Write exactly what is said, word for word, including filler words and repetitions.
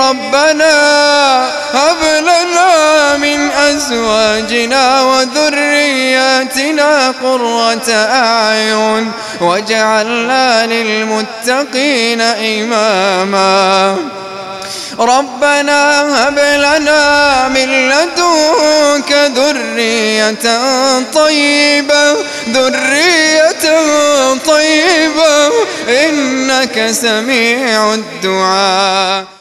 ربنا هب لنا من أزواجنا وذرياتنا قرة أعين واجعلنا للمتقين إماما. ربنا هب لنا من لدنك ذرية طيبة ذرية طيبة إنك سميع الدعاء.